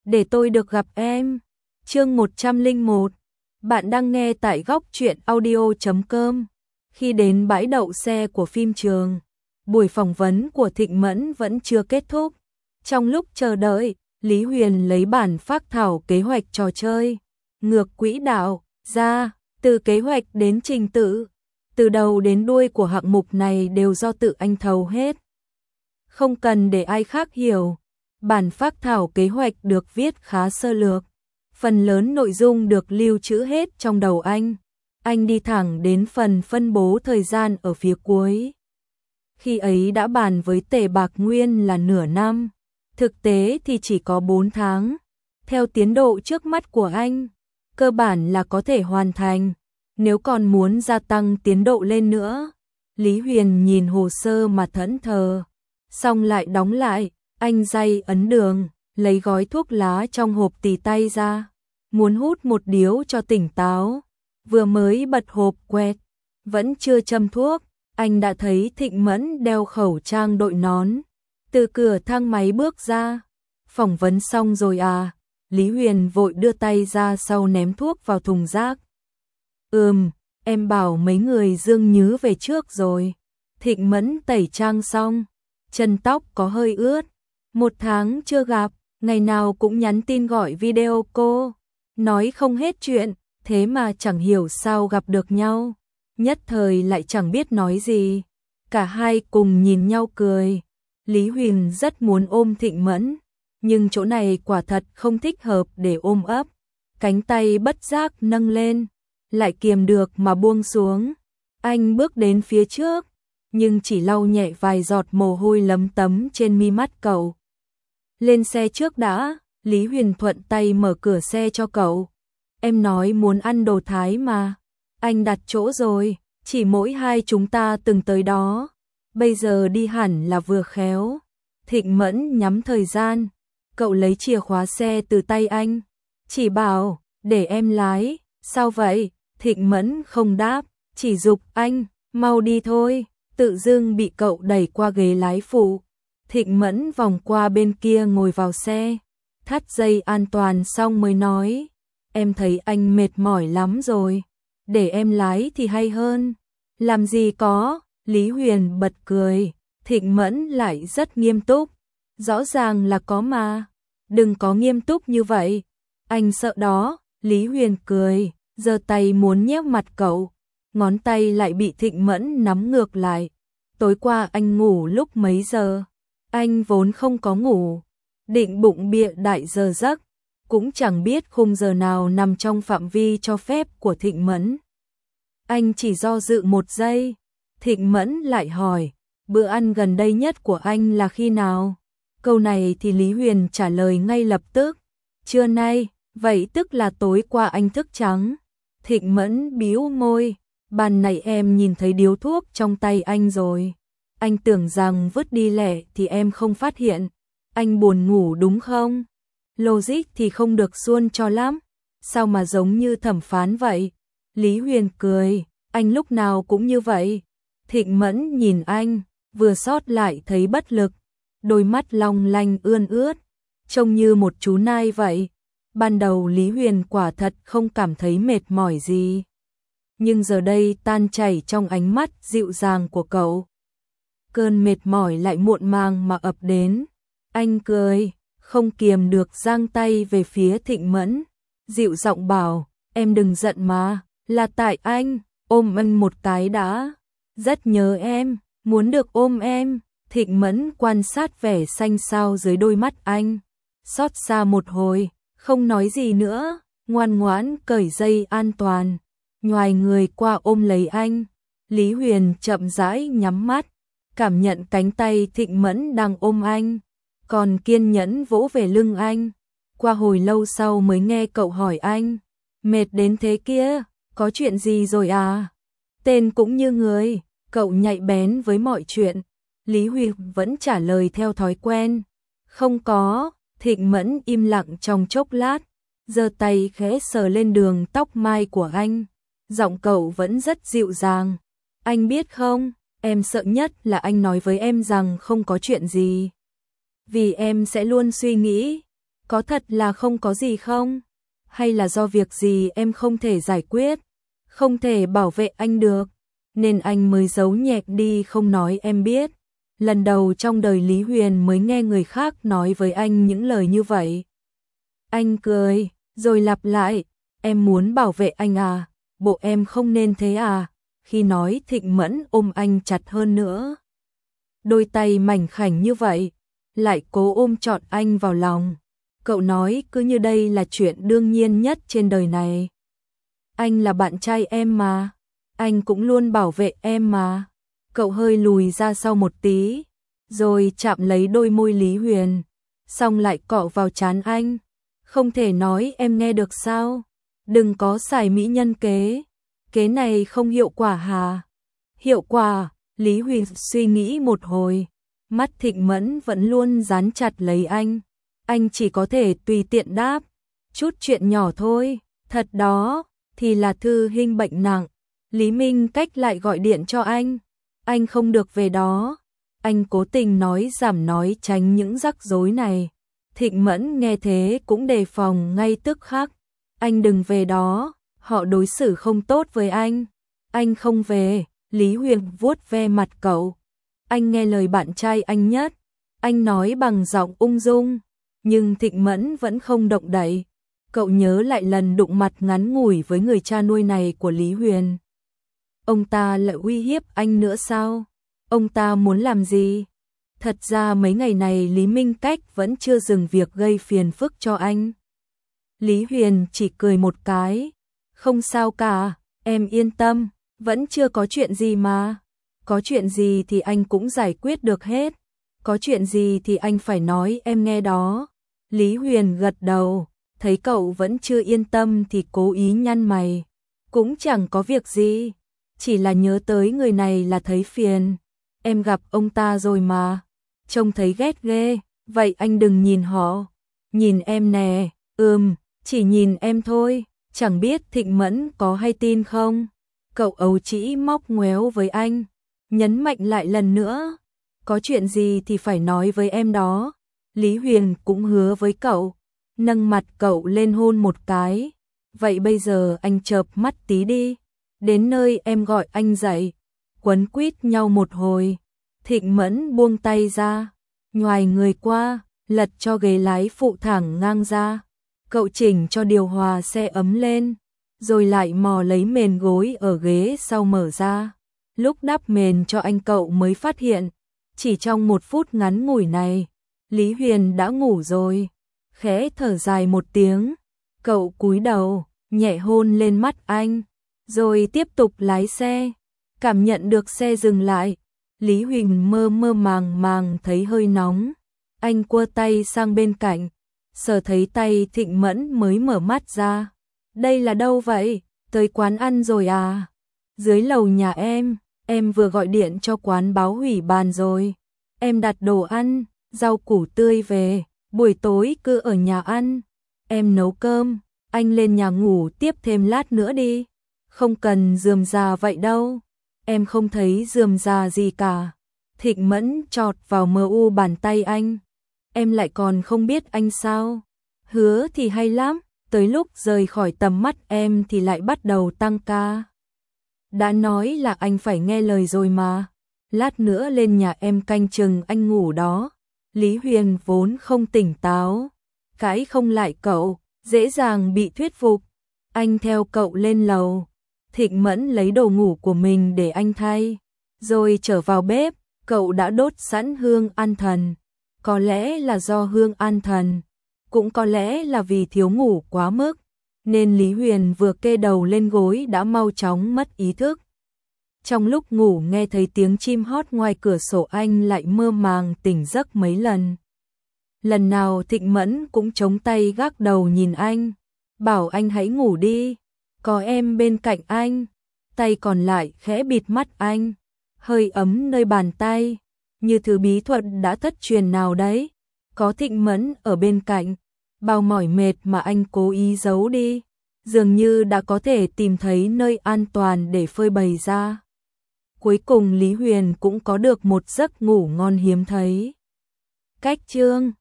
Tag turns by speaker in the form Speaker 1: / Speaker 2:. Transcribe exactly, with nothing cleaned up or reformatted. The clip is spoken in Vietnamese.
Speaker 1: để tôi được gặp em. Chương một trăm lẻ một. Bạn đang nghe tại góc truyện audio chấm com. Khi đến bãi đậu xe của phim trường, buổi phỏng vấn của Thịnh Mẫn vẫn chưa kết thúc. Trong lúc chờ đợi, Lý Huyền lấy bản phác thảo kế hoạch trò chơi ngược quỹ đạo ra, từ kế hoạch đến trình tự, từ đầu đến đuôi của hạng mục này đều do tự anh thầu hết. Không cần để ai khác hiểu, bản phác thảo kế hoạch được viết khá sơ lược, phần lớn nội dung được lưu trữ hết trong đầu anh. Anh đi thẳng đến phần phân bố thời gian ở phía cuối. Khi ấy đã bàn với Tề Bạc Nguyên là nửa năm, thực tế thì chỉ có bốn tháng. Theo tiến độ trước mắt của anh, cơ bản là có thể hoàn thành. Nếu còn muốn gia tăng tiến độ lên nữa, Lý Huyền nhìn hồ sơ mà thẫn thờ, xong lại đóng lại. Anh day ấn đường, lấy gói thuốc lá trong hộp tì tay ra, muốn hút một điếu cho tỉnh táo. Vừa mới bật hộp quẹt, vẫn chưa châm thuốc, anh đã thấy Thịnh Mẫn đeo khẩu trang đội nón, từ cửa thang máy bước ra. Phỏng vấn xong rồi à? Lý Huyền vội đưa tay ra sau ném thuốc vào thùng rác. Ừm, em bảo mấy người Dương Nhứ về trước rồi. Thịnh Mẫn tẩy trang xong, chân tóc có hơi ướt. Một tháng chưa gặp, ngày nào cũng nhắn tin gọi video cô, nói không hết chuyện, thế mà chẳng hiểu sao gặp được nhau. Nhất thời lại chẳng biết nói gì. Cả hai cùng nhìn nhau cười. Lý Huyền rất muốn ôm Thịnh Mẫn, nhưng chỗ này quả thật không thích hợp để ôm ấp. Cánh tay bất giác nâng lên, lại kiềm được mà buông xuống. Anh bước đến phía trước, nhưng chỉ lau nhẹ vài giọt mồ hôi lấm tấm trên mi mắt cậu. Lên xe trước đã, Lý Huyền thuận tay mở cửa xe cho cậu. Em nói muốn ăn đồ Thái mà. Anh đặt chỗ rồi, chỉ mỗi hai chúng ta từng tới đó. Bây giờ đi hẳn là vừa khéo. Thịnh Mẫn nhắm thời gian, cậu lấy chìa khóa xe từ tay anh. Chỉ bảo, để em lái. Sao vậy? Thịnh Mẫn không đáp, chỉ giục anh, mau đi thôi. Tự dưng bị cậu đẩy qua ghế lái phụ. Thịnh Mẫn vòng qua bên kia ngồi vào xe, thắt dây an toàn xong mới nói, em thấy anh mệt mỏi lắm rồi, để em lái thì hay hơn. Làm gì có, Lý Huyền bật cười, Thịnh Mẫn lại rất nghiêm túc, rõ ràng là có mà, đừng có nghiêm túc như vậy, anh sợ đó. Lý Huyền cười, giơ tay muốn nhéo mặt cậu, ngón tay lại bị Thịnh Mẫn nắm ngược lại. Tối qua anh ngủ lúc mấy giờ? Anh vốn không có ngủ, định bụng bịa đại giờ giấc, cũng chẳng biết khung giờ nào nằm trong phạm vi cho phép của Thịnh Mẫn. Anh chỉ do dự một giây, Thịnh Mẫn lại hỏi, bữa ăn gần đây nhất của anh là khi nào? Câu này thì Lý Huyền trả lời ngay lập tức, trưa nay. Vậy tức là tối qua anh thức trắng. Thịnh Mẫn bĩu môi, ban nãy em nhìn thấy điếu thuốc trong tay anh rồi. Anh tưởng rằng vứt đi lẻ thì em không phát hiện. Anh buồn ngủ đúng không? Logic thì không được suôn cho lắm. Sao mà giống như thẩm phán vậy? Lý Huyền cười, anh lúc nào cũng như vậy. Thịnh Mẫn nhìn anh, vừa sót lại thấy bất lực. Đôi mắt long lanh ươn ướt, trông như một chú nai vậy. Ban đầu Lý Huyền quả thật không cảm thấy mệt mỏi gì. Nhưng giờ đây tan chảy trong ánh mắt dịu dàng của cậu. Cơn mệt mỏi lại muộn màng mà ập đến. Anh cười, không kiềm được giang tay về phía Thịnh Mẫn. Dịu giọng bảo, em đừng giận mà, là tại anh, ôm anh một cái đã. Rất nhớ em, muốn được ôm em. Thịnh Mẫn quan sát vẻ xanh xao dưới đôi mắt anh. Xót xa một hồi, không nói gì nữa, ngoan ngoãn cởi dây an toàn. Nhoài người qua ôm lấy anh. Lý Huyền chậm rãi nhắm mắt, cảm nhận cánh tay Thịnh Mẫn đang ôm anh, còn kiên nhẫn vỗ về lưng anh. Qua hồi lâu sau mới nghe cậu hỏi anh, mệt đến thế kia, có chuyện gì rồi à? Tên cũng như người, cậu nhạy bén với mọi chuyện. Lý Huyền vẫn trả lời theo thói quen, không có. Thịnh Mẫn im lặng trong chốc lát, giơ tay khẽ sờ lên đường tóc mai của anh. Giọng cậu vẫn rất dịu dàng. Anh biết không, em sợ nhất là anh nói với em rằng không có chuyện gì. Vì em sẽ luôn suy nghĩ, có thật là không có gì không? Hay là do việc gì em không thể giải quyết, không thể bảo vệ anh được, nên anh mới giấu nhẹm đi không nói em biết. Lần đầu trong đời Lý Huyền mới nghe người khác nói với anh những lời như vậy. Anh cười, rồi lặp lại, em muốn bảo vệ anh à, bộ em không nên thế à. Khi nói Thịnh Mẫn ôm anh chặt hơn nữa. Đôi tay mảnh khảnh như vậy, lại cố ôm trọn anh vào lòng. Cậu nói cứ như đây là chuyện đương nhiên nhất trên đời này. Anh là bạn trai em mà, anh cũng luôn bảo vệ em mà. Cậu hơi lùi ra sau một tí, rồi chạm lấy đôi môi Lý Huyền, xong lại cọ vào trán anh. Không thể nói em nghe được sao? Đừng có xài mỹ nhân kế, kế này không hiệu quả hà? Hiệu quả, Lý Huyền suy nghĩ một hồi, mắt Thịnh Mẫn vẫn luôn dán chặt lấy anh. Anh chỉ có thể tùy tiện đáp, chút chuyện nhỏ thôi, thật đó, thì là Thư Hinh bệnh nặng. Lý Minh Cách lại gọi điện cho anh, anh không được về đó. Anh cố tình nói giảm nói tránh những rắc rối này. Thịnh Mẫn nghe thế cũng đề phòng ngay tức khắc. Anh đừng về đó, họ đối xử không tốt với anh. Anh không về. Lý Huyền vuốt ve mặt cậu. Anh nghe lời bạn trai anh nhất. Anh nói bằng giọng ung dung, nhưng Thịnh Mẫn vẫn không động đậy. Cậu nhớ lại lần đụng mặt ngắn ngủi với người cha nuôi này của Lý Huyền. Ông ta lại uy hiếp anh nữa sao? Ông ta muốn làm gì? Thật ra mấy ngày này Lý Minh Cách vẫn chưa dừng việc gây phiền phức cho anh. Lý Huyền chỉ cười một cái. Không sao cả, em yên tâm, vẫn chưa có chuyện gì mà. Có chuyện gì thì anh cũng giải quyết được hết. Có chuyện gì thì anh phải nói em nghe đó. Lý Huyền gật đầu, thấy cậu vẫn chưa yên tâm thì cố ý nhăn mày. Cũng chẳng có việc gì, chỉ là nhớ tới người này là thấy phiền. Em gặp ông ta rồi mà, trông thấy ghét ghê. Vậy anh đừng nhìn họ, nhìn em nè. Ừm, chỉ nhìn em thôi. Chẳng biết Thịnh Mẫn có hay tin không? Cậu ấu trĩ móc ngoéo với anh, nhấn mạnh lại lần nữa. Có chuyện gì thì phải nói với em đó. Lý Huyền cũng hứa với cậu, nâng mặt cậu lên hôn một cái. Vậy bây giờ anh chợp mắt tí đi, đến nơi em gọi anh dậy. Quấn quýt nhau một hồi, Thịnh Mẫn buông tay ra, nhoài người qua, lật cho ghế lái phụ thẳng ngang ra. Cậu chỉnh cho điều hòa xe ấm lên, rồi lại mò lấy mền gối ở ghế sau mở ra. Lúc đắp mền cho anh cậu mới phát hiện, chỉ trong một phút ngắn ngủi này, Lý Huyền đã ngủ rồi. Khẽ thở dài một tiếng, cậu cúi đầu, nhẹ hôn lên mắt anh, rồi tiếp tục lái xe. Cảm nhận được xe dừng lại, Lý Huỳnh mơ mơ màng màng thấy hơi nóng. Anh quơ tay sang bên cạnh, sờ thấy tay Thịnh Mẫn mới mở mắt ra. Đây là đâu vậy? Tới quán ăn rồi à? Dưới lầu nhà em, em vừa gọi điện cho quán báo hủy bàn rồi. Em đặt đồ ăn, rau củ tươi về, buổi tối cứ ở nhà ăn. Em nấu cơm, anh lên nhà ngủ tiếp thêm lát nữa đi. Không cần rườm rà vậy đâu. Em không thấy rườm rà gì cả. Thịnh Mẫn chọt vào mờ u bàn tay anh. Em lại còn không biết anh sao? Hứa thì hay lắm, tới lúc rời khỏi tầm mắt em thì lại bắt đầu tăng ca. Đã nói là anh phải nghe lời rồi mà. Lát nữa lên nhà em canh chừng anh ngủ đó. Lý Huyền vốn không tỉnh táo, cãi không lại cậu, dễ dàng bị thuyết phục. Anh theo cậu lên lầu. Thịnh Mẫn lấy đồ ngủ của mình để anh thay, rồi trở vào bếp. Cậu đã đốt sẵn hương an thần. Có lẽ là do hương an thần, cũng có lẽ là vì thiếu ngủ quá mức, nên Lý Huyền vừa kê đầu lên gối đã mau chóng mất ý thức. Trong lúc ngủ nghe thấy tiếng chim hót ngoài cửa sổ, anh lại mơ màng tỉnh giấc mấy lần. Lần nào Thịnh Mẫn cũng chống tay gác đầu nhìn anh, bảo anh hãy ngủ đi, có em bên cạnh anh. Tay còn lại khẽ bịt mắt anh, hơi ấm nơi bàn tay, như thứ bí thuật đã thất truyền nào đấy. Có Thịnh Mẫn ở bên cạnh, bao mỏi mệt mà anh cố ý giấu đi, dường như đã có thể tìm thấy nơi an toàn để phơi bày ra. Cuối cùng Lý Huyền cũng có được một giấc ngủ ngon hiếm thấy. Cách chương